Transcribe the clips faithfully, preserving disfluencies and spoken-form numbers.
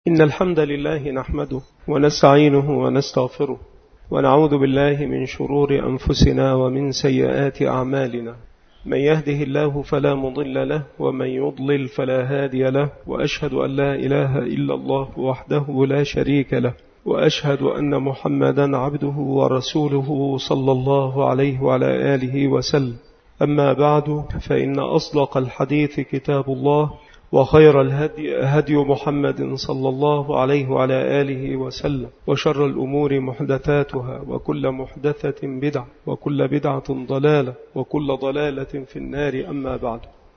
إن الحمد لله نحمده ونستعينه ونستغفره ونعوذ بالله من شرور أنفسنا ومن سيئات أعمالنا. من يهده الله فلا مضل له ومن يضلل فلا هادي له، وأشهد أن لا إله إلا الله وحده لا شريك له، وأشهد أن محمدا عبده ورسوله صلى الله عليه وعلى آله وسلم. أما بعد، فإن أصدق الحديث كتاب الله، وخير الهدي هدي محمد صلى الله عليه وعلى آله وسلم، وشر الأمور محدثاتها، وكل محدثة بدعة، وكل بدعة ضلالة، وكل ضلالة في النار. أما بعد،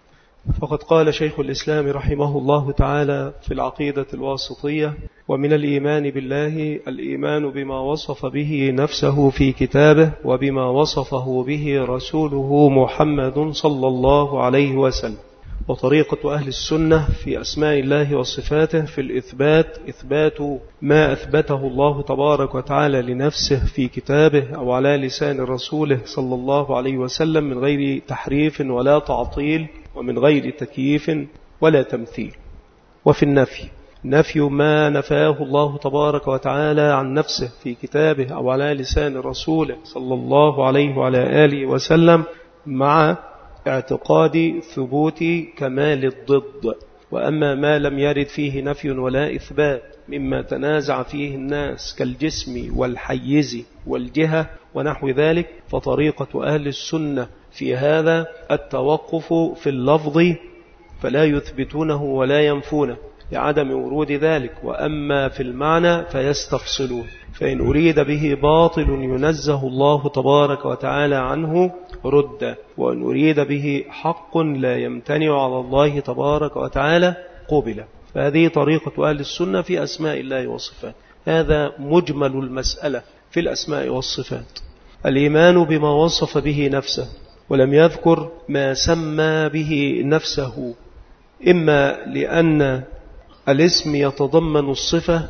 فقد قال شيخ الإسلام رحمه الله تعالى في العقيدة الواسطية: ومن الإيمان بالله الإيمان بما وصف به نفسه في كتابه وبما وصفه به رسوله محمد صلى الله عليه وسلم. وطريقة أهل السنة في أسماء الله وصفاته في الإثبات إثبات ما أثبته الله تبارك وتعالى لنفسه في كتابه أو على لسان رسوله صلى الله عليه وسلم، من غير تحريف ولا تعطيل، ومن غير تكييف ولا تمثيل. وفي النفي نفي ما نفاه الله تبارك وتعالى عن نفسه في كتابه أو على لسان رسوله صلى الله عليه وعلى آله وسلم، مع اعتقاد ثبوت كمال الضد. وأما ما لم يرد فيه نفي ولا إثبات مما تنازع فيه الناس كالجسم والحيز والجهة ونحو ذلك، فطريقة أهل السنة في هذا التوقف في اللفظ، فلا يثبتونه ولا ينفونه لعدم ورود ذلك، وأما في المعنى فيستفصلون. فإن أريد به باطل ينزه الله تبارك وتعالى عنه رد، وإن أريد به حق لا يمتنع على الله تبارك وتعالى قبل. فهذه طريقة أهل السنة في أسماء الله وصفاته. هذا مجمل المسألة في الأسماء والصفات: الإيمان بما وصف به نفسه، ولم يذكر ما سمى به نفسه، إما لأن الاسم يتضمن الصفة،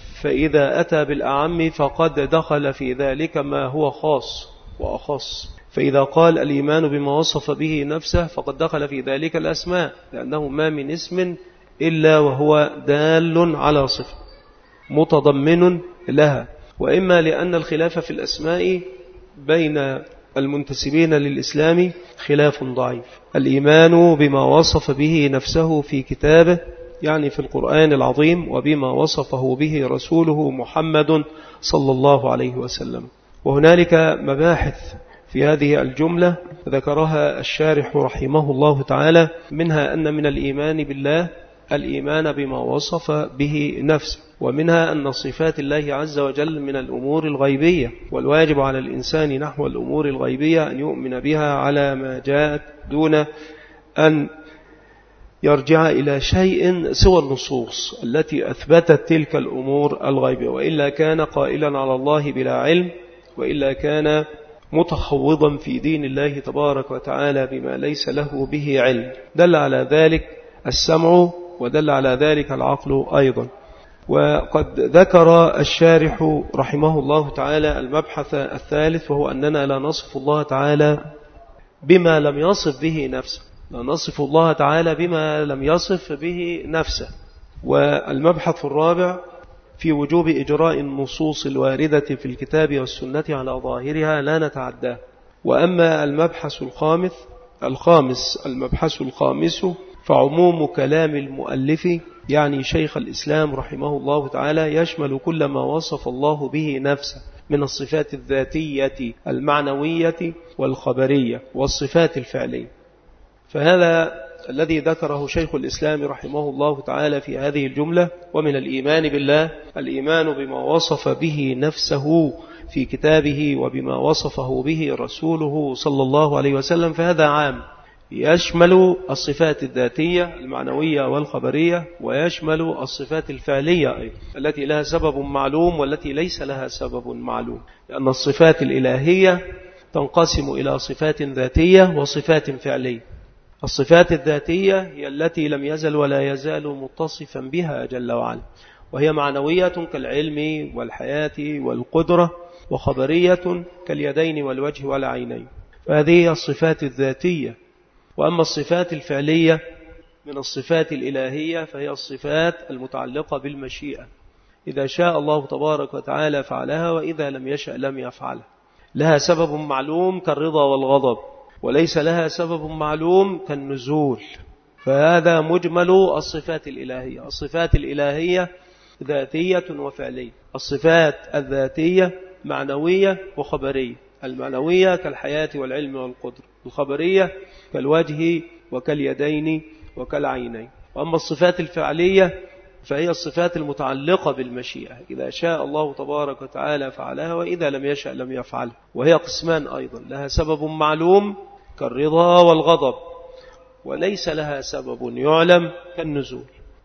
فإذا أتى بالأعم فقد دخل في ذلك ما هو خاص وأخص. فإذا قال الإيمان بما وصف به نفسه فقد دخل في ذلك الأسماء، لأنه ما من اسم إلا وهو دال على صفة متضمن لها. وإما لأن الخلاف في الأسماء بين المنتسبين للإسلام خلاف ضعيف. الإيمان بما وصف به نفسه في كتابه، يعني في القرآن العظيم، وبما وصفه به رسوله محمد صلى الله عليه وسلم. وهنالك مباحث في هذه الجملة ذكرها الشارح رحمه الله تعالى، منها أن من الإيمان بالله الإيمان بما وصف به نفسه، ومنها أن صفات الله عز وجل من الأمور الغيبية، والواجب على الإنسان نحو الأمور الغيبية أن يؤمن بها على ما جاءت، دون أن يرجع إلى شيء سوى النصوص التي أثبتت تلك الأمور الغيبية، وإلا كان قائلا على الله بلا علم، وإلا كان متخوضا في دين الله تبارك وتعالى بما ليس له به علم. دل على ذلك السمع، ودل على ذلك العقل أيضا. وقد ذكر الشارح رحمه الله تعالى المبحث الثالث، وهو أننا لا نصف الله تعالى بما لم يصف به نفسه، لا نصف الله تعالى بما لم يصف به نفسه. والمبحث الرابع في وجوب إجراء النصوص الواردة في الكتاب والسنة على ظاهرها لا نتعداه. وأما المبحث الخامس الخامس المبحث الخامس فعموم كلام المؤلف، يعني شيخ الإسلام رحمه الله تعالى، يشمل كل ما وصف الله به نفسه من الصفات الذاتية المعنوية والخبرية والصفات الفعلية. فهذا الذي ذكره شيخ الإسلام رحمه الله تعالى في هذه الجملة: ومن الإيمان بالله الإيمان بما وصف به نفسه في كتابه وبما وصفه به رسوله صلى الله عليه وسلم. فهذا عام، يشمل الصفات الذاتية المعنوية والخبرية، ويشمل الصفات الفعلية أيضا التي لها سبب معلوم والتي ليس لها سبب معلوم، لأن الصفات الإلهية تنقسم إلى صفات ذاتية وصفات فعلية. الصفات الذاتية هي التي لم يزل ولا يزال متصفا بها جل وعلا، وهي معنوية كالعلم والحياة والقدرة، وخبرية كاليدين والوجه والعينين. فهذه الصفات الذاتية. وأما الصفات الفعلية من الصفات الإلهية فهي الصفات المتعلقة بالمشيئة، إذا شاء الله تبارك وتعالى فعلها، وإذا لم يشأ لم يفعلها. لها سبب معلوم كالرضا والغضب، وليس لها سبب معلوم كالنزول. فهذا مجمل الصفات الإلهية. الصفات الإلهية ذاتية وفعلية. الصفات الذاتية معنوية وخبرية. المعنوية كالحياة والعلم والقدر، الخبرية كالوجه وكاليدين وكالعينين. وأما الصفات الفعلية فهي الصفات المتعلقة بالمشيئة، إذا شاء الله تبارك وتعالى فعلها، وإذا لم يشأ لم يفعلها. وهي قسمان أيضا، لها سبب معلوم كالرضا والغضب، وليس لها سبب يعلم كالنزول.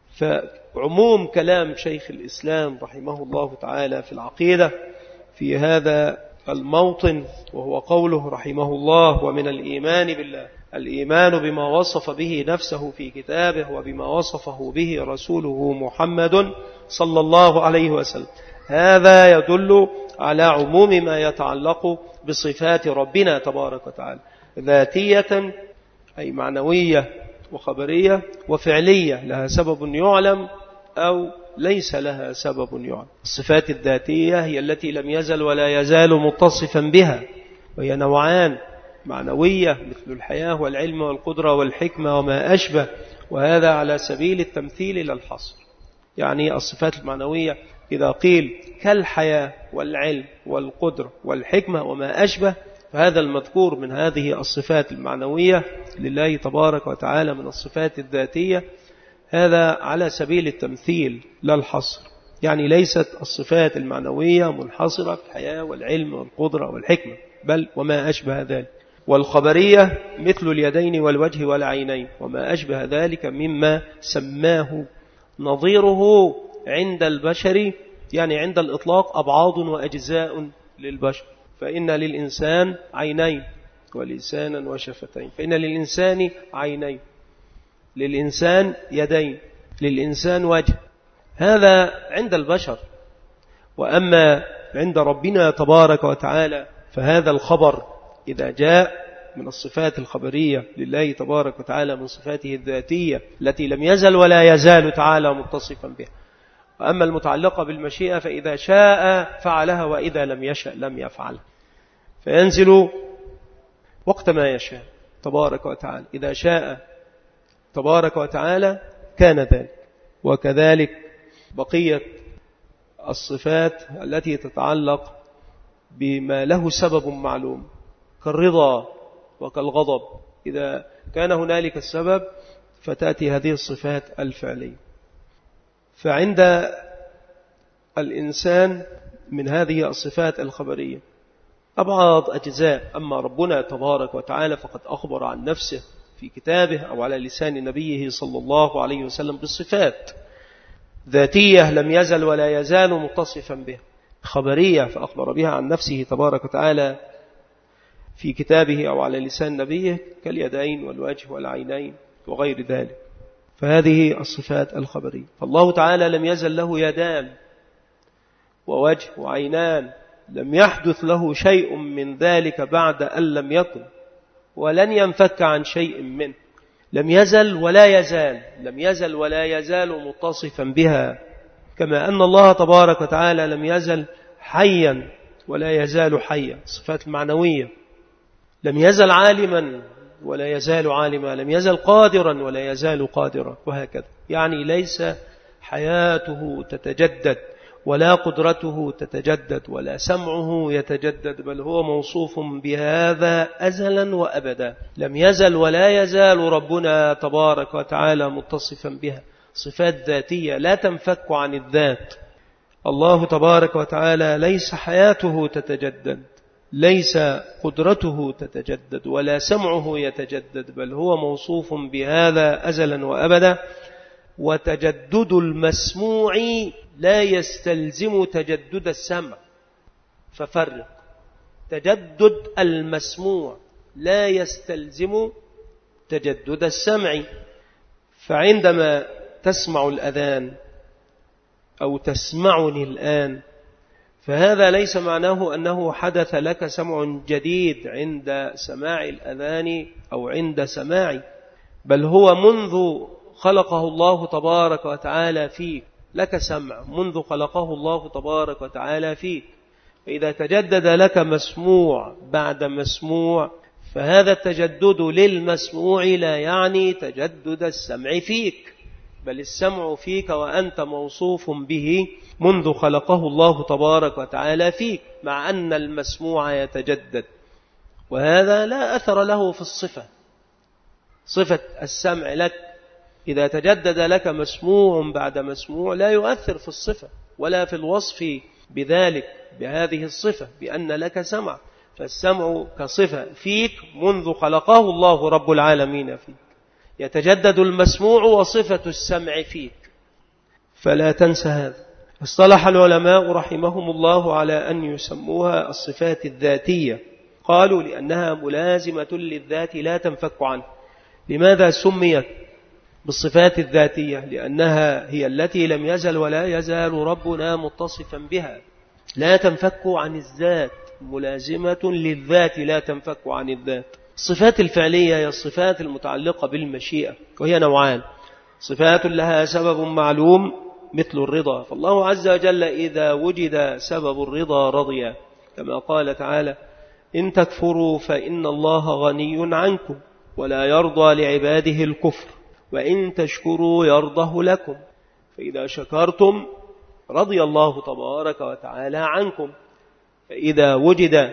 فعموم كلام شيخ الإسلام رحمه الله تعالى في العقيدة في هذا الموطن، وهو قوله رحمه الله: ومن الإيمان بالله الإيمان بما وصف به نفسه في كتابه وبما وصفه به رسوله محمد صلى الله عليه وسلم. هذا يدل على عموم ما يتعلق بصفات ربنا تبارك وتعالى، ذاتية أي معنوية وخبرية، وفعلية لها سبب يعلم أو ليس لها سبب يعلم. الصفات الذاتية هي التي لم يزل ولا يزال متصفا بها، وهي نوعان: معنوية مثل الحياة والعلم والقدرة والحكمة وما أشبه، وهذا على سبيل التمثيل لا الحصر. يعني الصفات المعنوية إذا قيل كالحياة والعلم والقدرة والحكمة وما أشبه، فهذا المذكور من هذه الصفات المعنوية لله تبارك وتعالى من الصفات الذاتية، هذا على سبيل التمثيل لا الحصر. يعني ليست الصفات المعنوية منحصرة في الحياة والعلم والقدرة والحكمة، بل وما أشبه ذلك. والخبرية مثل اليدين والوجه والعينين وما أشبه ذلك مما سماه نظيره عند البشر، يعني عند الإطلاق أبعاض وأجزاء للبشر. فإن للإنسان عينين ولسانا وشفتين، فإن للإنسان عينين، للإنسان يدين، للإنسان وجه. هذا عند البشر. وأما عند ربنا تبارك وتعالى فهذا الخبر إذا جاء من الصفات الخبرية لله تبارك وتعالى من صفاته الذاتية التي لم يزل ولا يزال تعالى متصفا بها. وأما المتعلقة بالمشيئة فإذا شاء فعلها، وإذا لم يشأ لم يفعلها. فينزل وقت ما يشاء تبارك وتعالى، إذا شاء تبارك وتعالى كان ذلك. وكذلك بقية الصفات التي تتعلق بما له سبب معلوم كالرضا وكالغضب، إذا كان هنالك السبب فتأتي هذه الصفات الفعلية. فعند الإنسان من هذه الصفات الخبرية أبعض أجزاء. أما ربنا تبارك وتعالى فقد أخبر عن نفسه في كتابه أو على لسان نبيه صلى الله عليه وسلم بالصفات ذاتية لم يزل ولا يزال متصفا بها، خبرية فأخبر بها عن نفسه تبارك وتعالى في كتابه أو على لسان نبيه كاليدين والوجه والعينين وغير ذلك. فهذه الصفات الخبرية. فالله تعالى لم يزل له يدان ووجه وعينان، لم يحدث له شيء من ذلك بعد أن لم يكن، ولن ينفك عن شيء منه. لم يزل ولا يزال، لم يزل ولا يزال متصفا بها، كما أن الله تبارك وتعالى لم يزل حيا ولا يزال حيا. الصفات المعنوية. لم يزل عالما ولا يزال عالما، لم يزل قادرا ولا يزال قادرا، وهكذا. يعني ليس حياته تتجدد ولا قدرته تتجدد ولا سمعه يتجدد، بل هو موصوف بهذا أزلا وأبدا. لم يزل ولا يزال ربنا تبارك وتعالى متصفا بها، صفات ذاتية لا تنفك عن الذات. الله تبارك وتعالى ليس حياته تتجدد، ليس قدرته تتجدد ولا سمعه يتجدد، بل هو موصوف بهذا أزلا وأبدا. وتجدد المسموع لا يستلزم تجدد السمع، ففرق. تجدد المسموع لا يستلزم تجدد السمع. فعندما تسمع الأذان أو تسمعني الآن، فهذا ليس معناه أنه حدث لك سمع جديد عند سماع الأذان أو عند سماعي، بل هو منذ خلقه الله تبارك وتعالى فيك، لك سمع منذ خلقه الله تبارك وتعالى فيك، فإذا تجدد لك مسموع بعد مسموع فهذا التجدد للمسموع لا يعني تجدد السمع فيك، بل السمع فيك وأنت موصوف به منذ خلقه الله تبارك وتعالى فيك، مع أن المسموع يتجدد، وهذا لا أثر له في الصفة. صفة السمع لك إذا تجدد لك مسموع بعد مسموع لا يؤثر في الصفة ولا في الوصف بذلك بهذه الصفة بأن لك سمع، فالسمع كصفة فيك منذ خلقه الله رب العالمين فيك، يتجدد المسموع وصفة السمع فيك، فلا تنسى هذا. اصطلح العلماء رحمهم الله على أن يسموها الصفات الذاتية، قالوا لأنها ملازمة للذات لا تنفك عنه. لماذا سميت بالصفات الذاتية؟ لأنها هي التي لم يزل ولا يزال ربنا متصفا بها، لا تنفك عن الذات، ملازمة للذات لا تنفك عن الذات. الصفات الفعلية هي الصفات المتعلقة بالمشيئة، وهي نوعان: صفات لها سبب معلوم مثل الرضا، فالله عز وجل إذا وجد سبب الرضا رضي، كما قال تعالى: إن تكفروا فإن الله غني عنكم ولا يرضى لعباده الكفر وإن تشكروا يرضه لكم، فإذا شكرتم رضي الله تبارك وتعالى عنكم، فإذا وجد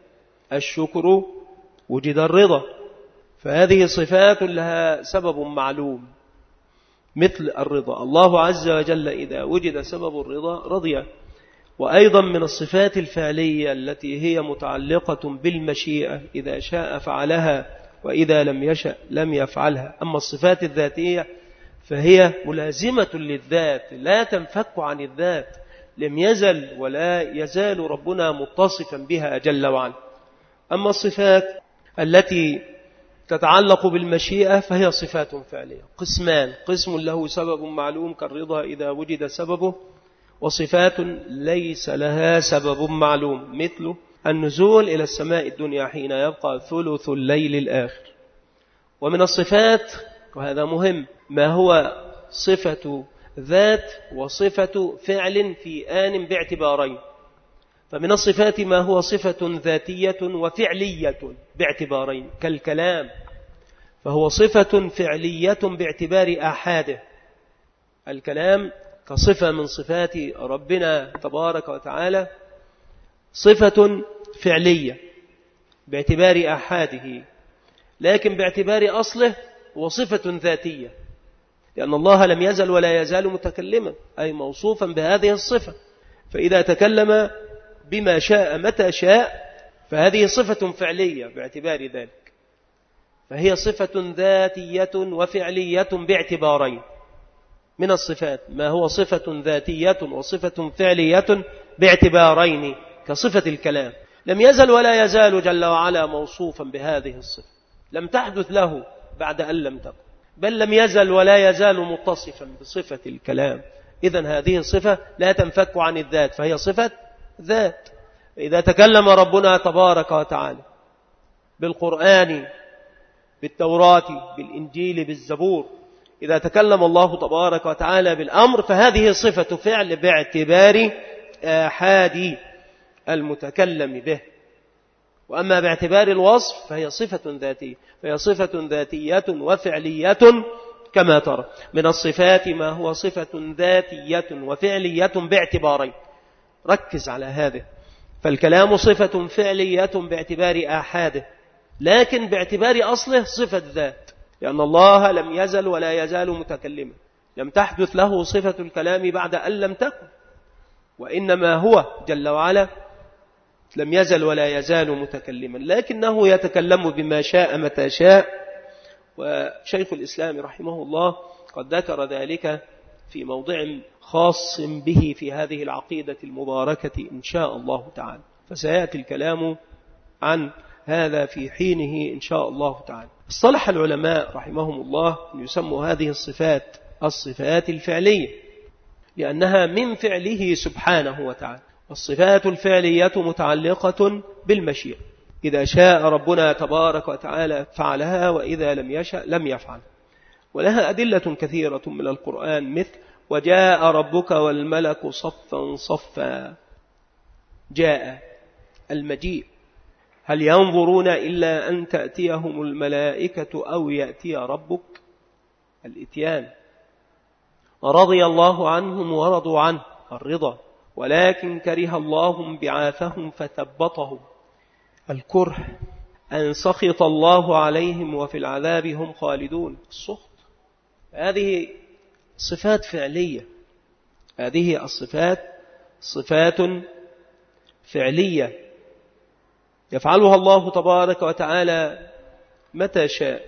الشكر وجد الرضا. فهذه صفات لها سبب معلوم مثل الرضا، الله عز وجل إذا وجد سبب الرضا رضي. وأيضا من الصفات الفعلية التي هي متعلقة بالمشيئة، إذا شاء فعلها وإذا لم يشأ لم يفعلها. أما الصفات الذاتية فهي ملازمة للذات لا تنفك عن الذات، لم يزل ولا يزال ربنا متصفا بها جل وعلا. أما الصفات التي تتعلق بالمشيئة فهي صفات فعلية، قسمان: قسم له سبب معلوم كالرضا إذا وجد سببه، وصفات ليس لها سبب معلوم مثل النزول إلى السماء الدنيا حين يبقى ثلث الليل الآخر. ومن الصفات، وهذا مهم، ما هو صفة ذات وصفة فعل في آن باعتبارين. فمن الصفات ما هو صفة ذاتية وفعلية باعتبارين، كالكلام، فهو صفة فعلية باعتبار آحاده. الكلام كصفة من صفات ربنا تبارك وتعالى صفة فعلية باعتبار آحاده، لكن باعتبار أصله هو صفة ذاتية، لأن الله لم يزل ولا يزال متكلما، أي موصوفا بهذه الصفة، فإذا تكلم بما شاء متى شاء فهذه صفة فعلية باعتبار ذلك، فهي صفة ذاتية وفعلية باعتبارين. من الصفات ما هو صفة ذاتية وصفة فعلية باعتبارين، كصفة الكلام، لم يزل ولا يزال جل وعلا موصوفا بهذه الصفة، لم تحدث له بعد أن لم تكن، بل لم يزل ولا يزال متصفا بصفة الكلام. إذن هذه الصفة لا تنفك عن الذات، فهي صفة ذات. إذا تكلم ربنا تبارك وتعالى بالقرآن، بالتوراة، بالإنجيل، بالزبور، إذا تكلم الله تبارك وتعالى بالأمر فهذه صفة فعل باعتبار آحاد المتكلم به. وأما باعتبار الوصف فهي صفة ذاتية، فهي صفة ذاتية وفعلية كما ترى. من الصفات ما هو صفة ذاتية وفعلية باعتبارين، ركز على هذا. فالكلام صفة فعلية باعتبار آحاده، لكن باعتبار أصله صفة ذات، لأن الله لم يزل ولا يزال متكلما، لم تحدث له صفة الكلام بعد أن لم تكن، وإنما هو جل وعلا لم يزل ولا يزال متكلما، لكنه يتكلم بما شاء متى شاء. وشيخ الإسلام رحمه الله قد ذكر ذلك في موضع خاص به في هذه العقيدة المباركة إن شاء الله تعالى، فسيأتي الكلام عن هذا في حينه إن شاء الله تعالى. اصطلح العلماء رحمهم الله أن يسموا هذه الصفات الصفات الفعلية، لأنها من فعله سبحانه وتعالى. والصفات الفعلية متعلقة بالمشيئة، إذا شاء ربنا تبارك وتعالى فعلها، وإذا لم يشأ لم يفعل. ولها أدلة كثيرة من القرآن مثل وجاء ربك والملك صفا صفا. جاء المجيء، هل ينظرون إلا أن تأتيهم الملائكة أو يأتي ربك؟ الإتيان. رضي الله عنهم ورضوا عنه، الرضا، ولكن كره الله بعاثهم فثبطهم. الكره أن سخط الله عليهم وفي العذاب هم خالدون. السخط هذه صفات فعلية، هذه الصفات صفات فعلية يفعلها الله تبارك وتعالى متى شاء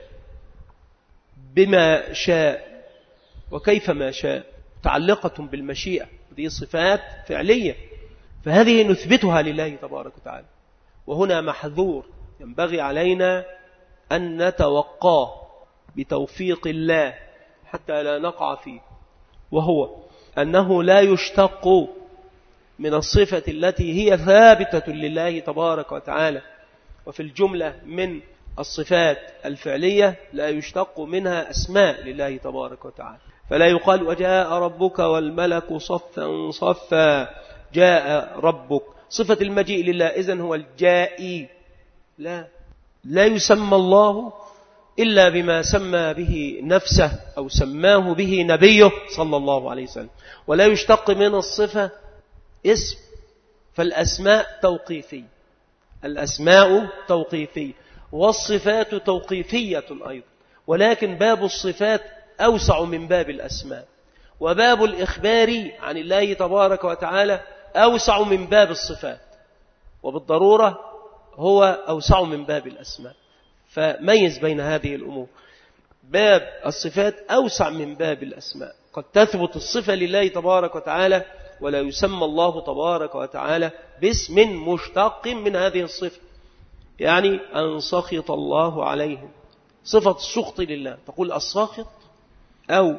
بما شاء وكيفما شاء، متعلقة بالمشيئة. هذه صفات فعلية، فهذه نثبتها لله تبارك وتعالى. وهنا محذور ينبغي علينا أن نتوقاه بتوفيق الله حتى لا نقع فيه، وهو أنه لا يشتق من الصفة التي هي ثابتة لله تبارك وتعالى. وفي الجملة من الصفات الفعلية لا يشتق منها أسماء لله تبارك وتعالى، فلا يقال وجاء ربك والملك صفا صفا. جاء ربك صفة المجيء لله، إذن هو الجائي. لا لا يسمى الله إلا بما سمى به نفسه أو سماه به نبيه صلى الله عليه وسلم، ولا يشتق من الصفة اسم. فالأسماء توقيفية، الأسماء توقيفية والصفات توقيفية أيضا، ولكن باب الصفات أوسع من باب الأسماء، وباب الإخبار عن الله تبارك وتعالى أوسع من باب الصفات، وبالضرورة هو أوسع من باب الأسماء. فميز بين هذه الأمور. باب الصفات أوسع من باب الأسماء، قد تثبت الصفة لله تبارك وتعالى ولا يسمى الله تبارك وتعالى باسم مشتق من هذه الصفة. يعني أن سخط الله عليهم، صفة السخط لله، تقول الساخط. أو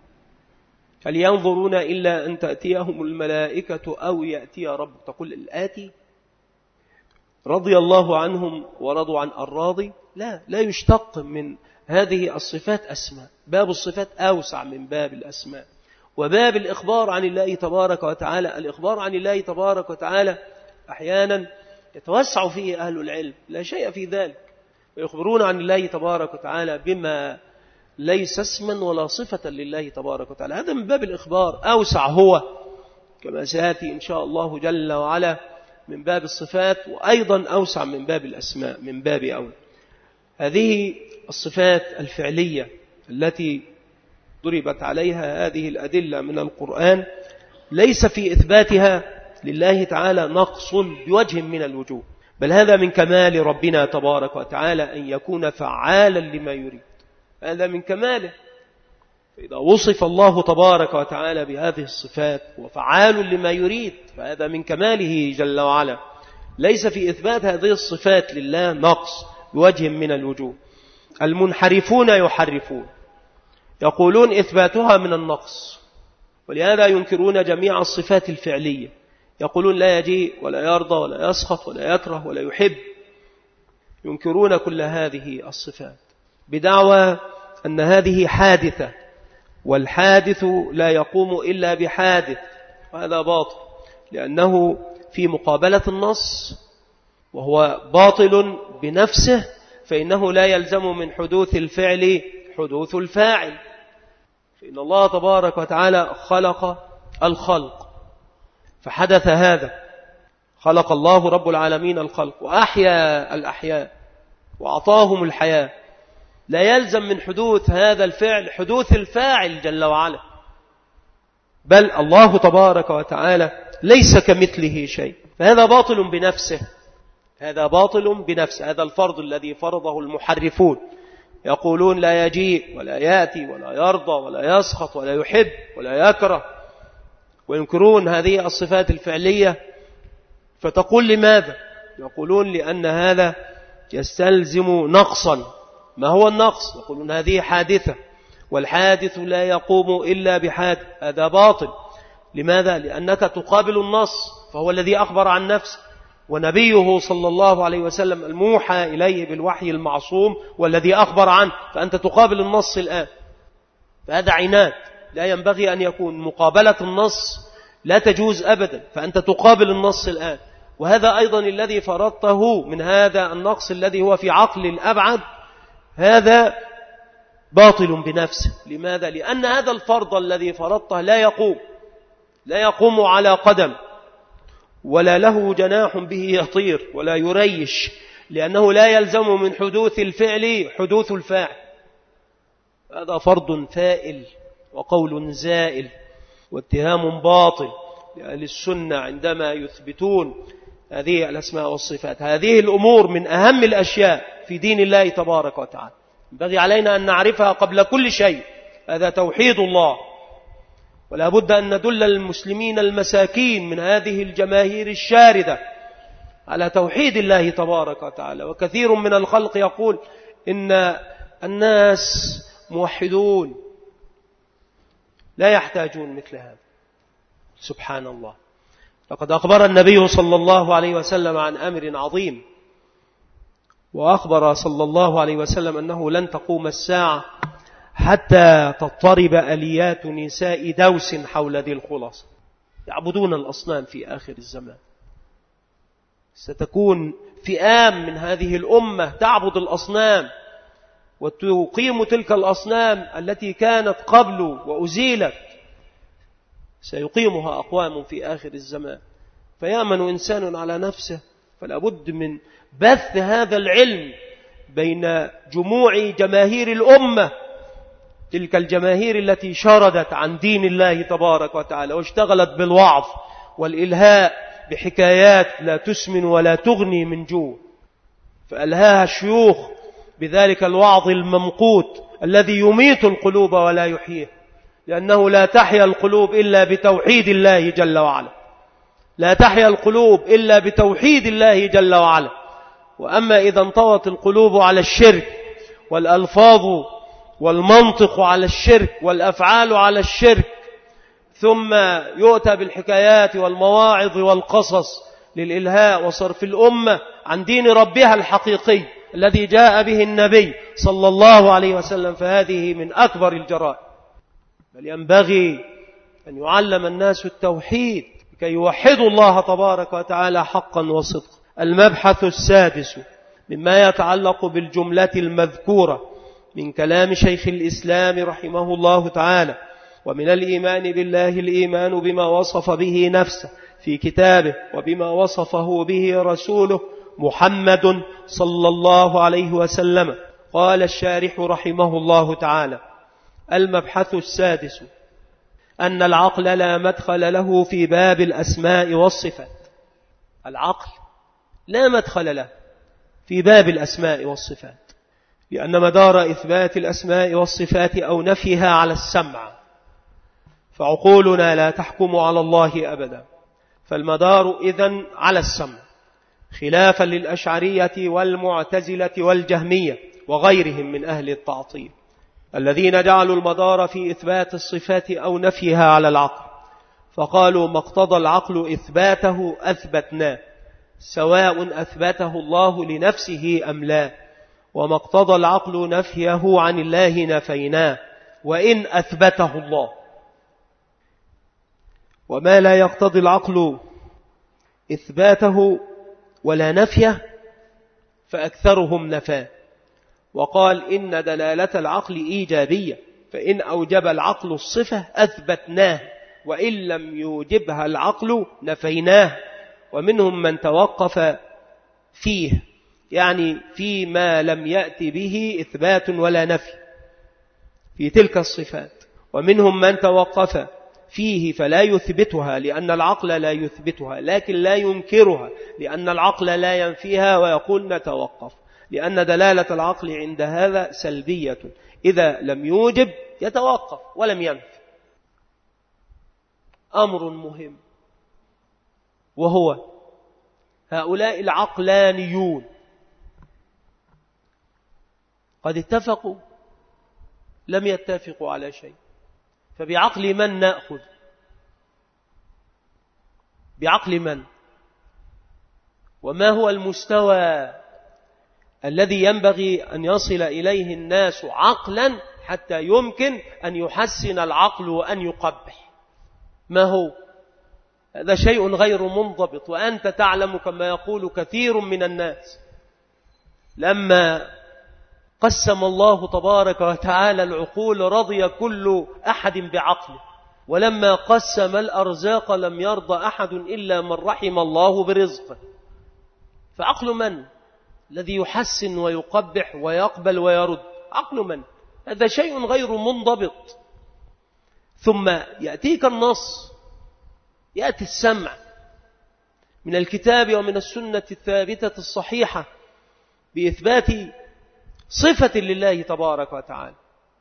هل ينظرون إلا أن تأتيهم الملائكة أو يأتي رب، تقول الآتي. رضي الله عنهم ورضوا عن الراضي، لا لا يشتق من هذه الصفات أسماء. باب الصفات أوسع من باب الأسماء. وباب الإخبار عن الله تبارك وتعالى، الإخبار عن الله تبارك وتعالى أحيانا يتوسع فيه أهل العلم، لا شيء في ذلك، ويخبرون عن الله تبارك وتعالى بما ليس اسما ولا صفة لله تبارك وتعالى. هذا من باب الإخبار، أوسع هو كما سيأتي إن شاء الله جل وعلا من باب الصفات، وأيضا أوسع من باب الأسماء من باب أول. هذه الصفات الفعلية التي ضربت عليها هذه الأدلة من القرآن ليس في إثباتها لله تعالى نقص بوجه من الوجوه، بل هذا من كمال ربنا تبارك وتعالى أن يكون فعالا لما يريد، هذا من كماله. فإذا وصف الله تبارك وتعالى بهذه الصفات وفعال لما يريد فهذا من كماله جل وعلا. ليس في إثبات هذه الصفات لله نقص بوجه من الوجوه. المنحرفون يحرفون، يقولون إثباتها من النقص، ولهذا ينكرون جميع الصفات الفعلية، يقولون لا يجيء ولا يرضى ولا يسخط ولا يكره ولا يحب، ينكرون كل هذه الصفات بدعوى أن هذه حادثة، والحادث لا يقوم إلا بحادث، وهذا باطل، لأنه في مقابلة النص وهو باطل بنفسه، فإنه لا يلزم من حدوث الفعل حدوث الفاعل. فإن الله تبارك وتعالى خلق الخلق فحدث هذا، خلق الله رب العالمين الخلق وأحيا الأحياء وأعطاهم الحياة، لا يلزم من حدوث هذا الفعل حدوث الفاعل جل وعلا، بل الله تبارك وتعالى ليس كمثله شيء، فهذا باطل بنفسه، هذا باطل بنفسه. هذا الفرض الذي فرضه المحرفون، يقولون لا يجيء ولا يأتي ولا يرضى ولا يسخط ولا يحب ولا يكره، وينكرون هذه الصفات الفعلية. فتقول لماذا؟ يقولون لأن هذا يستلزم نقصا. ما هو النقص؟ يقولون هذه حادثة، والحادث لا يقوم إلا بحادث، هذا باطل. لماذا؟ لأنك تقابل النص، فهو الذي أخبر عن نفسه، ونبيه صلى الله عليه وسلم الموحى إليه بالوحي المعصوم والذي أخبر عنه، فأنت تقابل النص الآن. فهذا عناد لا ينبغي أن يكون. مقابلة النص لا تجوز أبدا، فأنت تقابل النص الآن. وهذا أيضا الذي فرضته من هذا النقص الذي هو في عقل الأبعد، هذا باطل بنفسه. لماذا؟ لأن هذا الفرض الذي فرضته لا يقوم لا يقوم على قدم، ولا له جناح به يطير ولا يريش، لأنه لا يلزم من حدوث الفعل حدوث الفاعل. هذا فرض فائل وقول زائل واتهام باطل لأهل السنة عندما يثبتون هذه الأسماء والصفات. هذه الأمور من أهم الأشياء في دين الله تبارك وتعالى، ينبغي علينا أن نعرفها قبل كل شيء. هذا توحيد الله، ولا بد أن ندل المسلمين المساكين من هذه الجماهير الشاردة على توحيد الله تبارك وتعالى. وكثير من الخلق يقول إن الناس موحدون لا يحتاجون مثل هذا. سبحان الله، لقد أخبر النبي صلى الله عليه وسلم عن أمر عظيم، وأخبر صلى الله عليه وسلم أنه لن تقوم الساعة حتى تضطرب أليات نساء دوس حول ذي الخلاصة، يعبدون الأصنام في آخر الزمان. ستكون فئام من هذه الأمة تعبد الأصنام وتقيم تلك الأصنام التي كانت قبل وأزيلت، سيقيمها أقوام في آخر الزمان. فيأمن إنسان على نفسه، فلا بد من بث هذا العلم بين جموع جماهير الأمة، تلك الجماهير التي شردت عن دين الله تبارك وتعالى واشتغلت بالوعظ والإلهاء بحكايات لا تسمن ولا تغني من جوع، فألهاها الشيوخ بذلك الوعظ الممقوت الذي يميت القلوب ولا يحييه، لأنه لا تحيا القلوب إلا بتوحيد الله جل وعلا، لا تحيا القلوب إلا بتوحيد الله جل وعلا. وأما إذا انطوت القلوب على الشرك والألفاظ والمنطق على الشرك والأفعال على الشرك، ثم يؤتى بالحكايات والمواعظ والقصص للإلهاء وصرف الأمة عن دين ربها الحقيقي الذي جاء به النبي صلى الله عليه وسلم، فهذه من أكبر الجرائم. بل ينبغي أن يعلم الناس التوحيد كي يوحدوا الله تبارك وتعالى حقا وصدقا. المبحث السادس مما يتعلق بالجملة المذكورة من كلام شيخ الإسلام رحمه الله تعالى: ومن الإيمان بالله الإيمان بما وصف به نفسه في كتابه وبما وصفه به رسوله محمد صلى الله عليه وسلم. قال الشارح رحمه الله تعالى: المبحث السادس أن العقل لا مدخل له في باب الأسماء والصفات. العقل لا مدخل له في باب الأسماء والصفات، لأن مدار إثبات الأسماء والصفات أو نفيها على السمع، فعقولنا لا تحكم على الله أبدا، فالمدار إذن على السمع، خلافا للأشعرية والمعتزلة والجهمية وغيرهم من أهل التعطيل الذين جعلوا المدار في إثبات الصفات أو نفيها على العقل، فقالوا ما اقتضى العقل إثباته أثبتناه، سواء أثبته الله لنفسه أم لا، وما اقتضى العقل نفيه عن الله نفيناه وإن أثبته الله. وما لا يقتضي العقل إثباته ولا نفيه فأكثرهم نفاه، وقال إن دلالة العقل إيجابية، فإن أوجب العقل الصفة أثبتناه، وإن لم يوجبها العقل نفيناه. ومنهم من توقف فيه، يعني فيما لم يأتي به إثبات ولا نفي في تلك الصفات، ومنهم من توقف فيه فلا يثبتها لأن العقل لا يثبتها، لكن لا ينكرها لأن العقل لا ينفيها، ويقول نتوقف، لأن دلالة العقل عند هذا سلبية، إذا لم يوجب يتوقف ولم ينفي. أمر مهم، وهو هؤلاء العقلانيون قد اتفقوا لم يتفقوا على شيء، فبعقل من نأخذ؟ بعقل من؟ وما هو المستوى الذي ينبغي أن يصل إليه الناس عقلا حتى يمكن أن يحسن العقل وأن يقبح. ما هو؟ هذا شيء غير منضبط، وأنت تعلم كما يقول كثير من الناس. لما قسم الله تبارك وتعالى العقول رضي كل أحد بعقله، ولما قسم الأرزاق لم يرضى أحد إلا من رحم الله برزقه. فعقل من الذي يحسن ويقبح ويقبل ويرد؟ عقل من؟ هذا شيء غير منضبط. ثم يأتيك النص، يأتي السمع من الكتاب ومن السنة الثابتة الصحيحة بإثبات صفة لله تبارك وتعالى،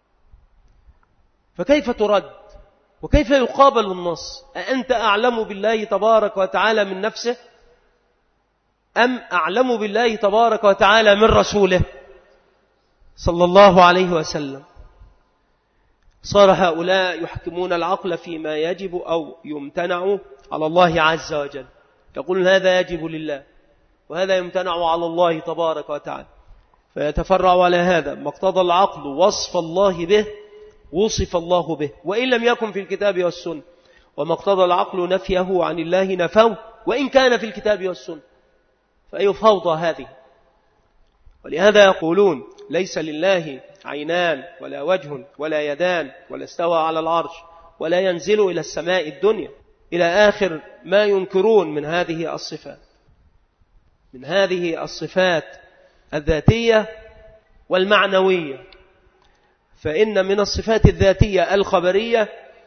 فكيف ترد وكيف يقابل النص؟ أأنت أعلم بالله تبارك وتعالى من نفسه، أم أعلم بالله تبارك وتعالى من رسوله صلى الله عليه وسلم؟ صار هؤلاء يحكمون العقل فيما يجب أو يمتنع على الله عز وجل، يقول هذا يجب لله وهذا يمتنع على الله تبارك وتعالى، فيتفرع على هذا ما اقتضى العقل وصف الله به وصف الله به وإن لم يكن في الكتاب والسنة، وما اقتضى العقل نفيه عن الله نفوه وإن كان في الكتاب والسنة، فأي فوضى هذه. ولهذا يقولون ليس لله عينان ولا وجه ولا يدان ولا استوى على العرش ولا ينزل إلى السماء الدنيا، إلى آخر ما ينكرون من هذه الصفات، من هذه الصفات الذاتية والمعنوية. فإن من الصفات الذاتية الخبرية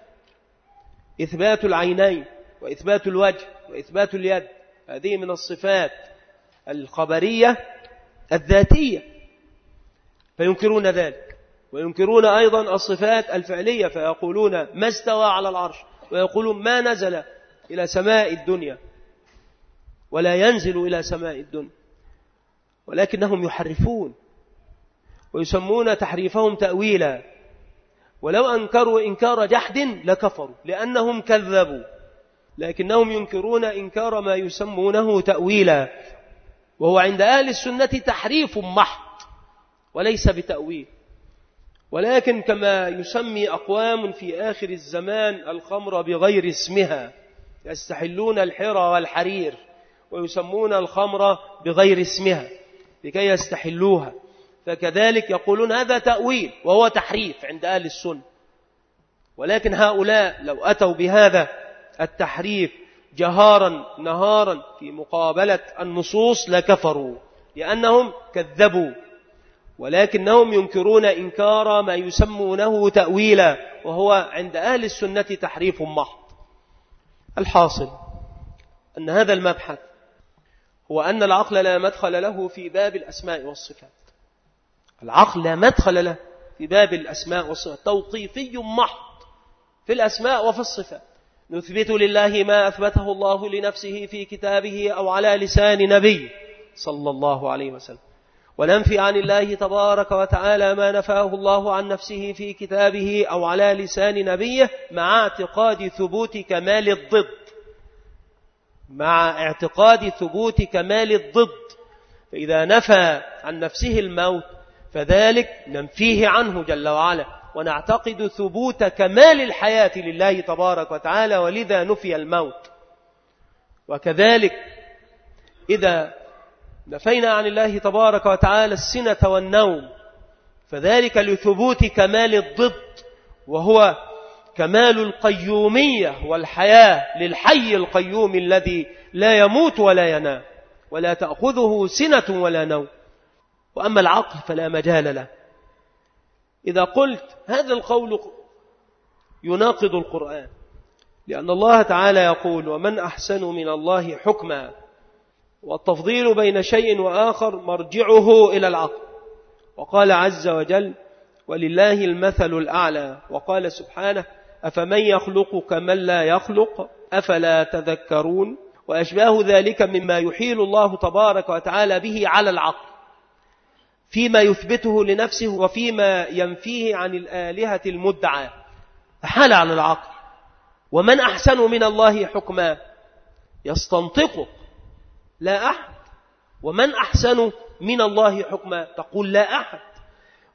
إثبات العينين وإثبات الوجه وإثبات اليد، هذه من الصفات الخبرية الذاتية، فينكرون ذلك. وينكرون أيضا الصفات الفعلية، فيقولون ما استوى على العرش، ويقولون ما نزل إلى سماء الدنيا ولا ينزل إلى سماء الدنيا، ولكنهم يحرفون ويسمون تحريفهم تأويلا، ولو أنكروا إنكار جحد لكفروا لأنهم كذبوا، لكنهم ينكرون إنكار ما يسمونه تأويلا، وهو عند أهل السنة تحريف محض وليس بتأويل. ولكن كما يسمي أقوام في آخر الزمان الخمر بغير اسمها، يستحلون الحرى والحرير ويسمون الخمر بغير اسمها لكي يستحلوها، فكذلك يقولون هذا تأويل وهو تحريف عند أهل السنة. ولكن هؤلاء لو أتوا بهذا التحريف جهارا نهارا في مقابلة النصوص لكفروا لأنهم كذبوا، ولكنهم ينكرون إنكار ما يسمونه تأويلا، وهو عند أهل السنة تحريف محض. الحاصل أن هذا المبحث هو أن العقل لا مدخل له في باب الأسماء والصفات. العقل لا مدخل له في باب الأسماء والصفات، توقيفي محض في الأسماء وفي الصفات. نثبت لله ما أثبته الله لنفسه في كتابه أو على لسان نبي صلى الله عليه وسلم، وننفي عن الله تبارك وتعالى ما نفاه الله عن نفسه في كتابه أو على لسان نبيه، مع اعتقاد ثبوت كمال الضد مع اعتقاد ثبوت كمال الضد. فإذا نفى عن نفسه الموت فذلك ننفيه عنه جل وعلا، ونعتقد ثبوت كمال الحياة لله تبارك وتعالى، ولذا نفي الموت. وكذلك إذا نفينا عن الله تبارك وتعالى السنة والنوم فذلك لثبوت كمال الضد، وهو كمال القيومية والحياة للحي القيوم الذي لا يموت ولا ينام ولا تأخذه سنة ولا نوم. وأما العقل فلا مجال له. إذا قلت هذا القول يناقض القرآن، لأن الله تعالى يقول ومن أحسن من الله حكما، والتفضيل بين شيء وآخر مرجعه إلى العقل. وقال عز وجل ولله المثل الأعلى، وقال سبحانه أفمن يخلق كمن لا يخلق أفلا تذكرون، وأشباه ذلك مما يحيل الله تبارك وتعالى به على العقل فيما يثبته لنفسه وفيما ينفيه عن الآلهة المدعى، حال على العقل. ومن أحسن من الله حكما يستنطقه لا أحد، ومن أحسن من الله حكما تقول لا أحد.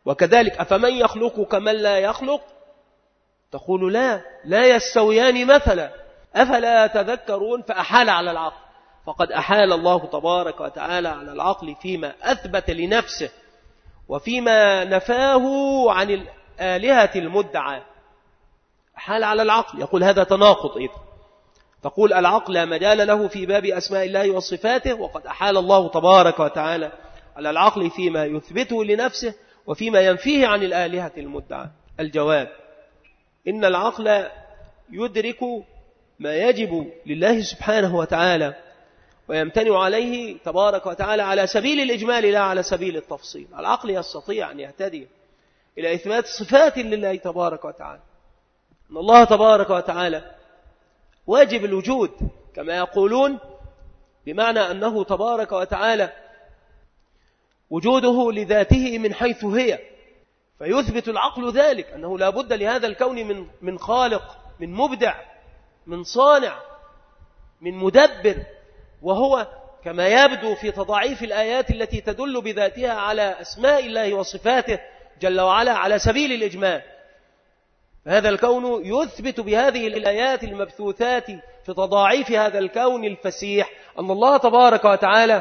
وكذلك أفمن يخلق كمن لا يخلق تقول لا لا يستويان مثلا أفلا تذكرون. فأحال على العقل، فقد أحال الله تبارك وتعالى على العقل فيما أثبت لنفسه وفيما نفاه عن الآلهة المدعى. أحال على العقل، يقول هذا تناقض إذن. تقول العقل لا مجال له في باب أسماء الله وصفاته، وقد أحال الله تبارك وتعالى على العقل فيما يثبته لنفسه وفيما ينفيه عن الآلهة المدعى. الجواب: إن العقل يدرك ما يجب لله سبحانه وتعالى ويمتنع عليه تبارك وتعالى على سبيل الإجمال لا على سبيل التفصيل. العقل يستطيع أن يهتدي إلى إثبات صفات لله تبارك وتعالى، أن الله تبارك وتعالى واجب الوجود كما يقولون، بمعنى أنه تبارك وتعالى وجوده لذاته من حيث هي، فيثبت العقل ذلك أنه لا بد لهذا الكون من من خالق، من مبدع، من صانع، من مدبر، وهو كما يبدو في تضاعيف الآيات التي تدل بذاتها على أسماء الله وصفاته جل وعلا على سبيل الإجمال. هذا الكون يثبت بهذه الآيات المبثوثات في تضاعيف هذا الكون الفسيح أن الله تبارك وتعالى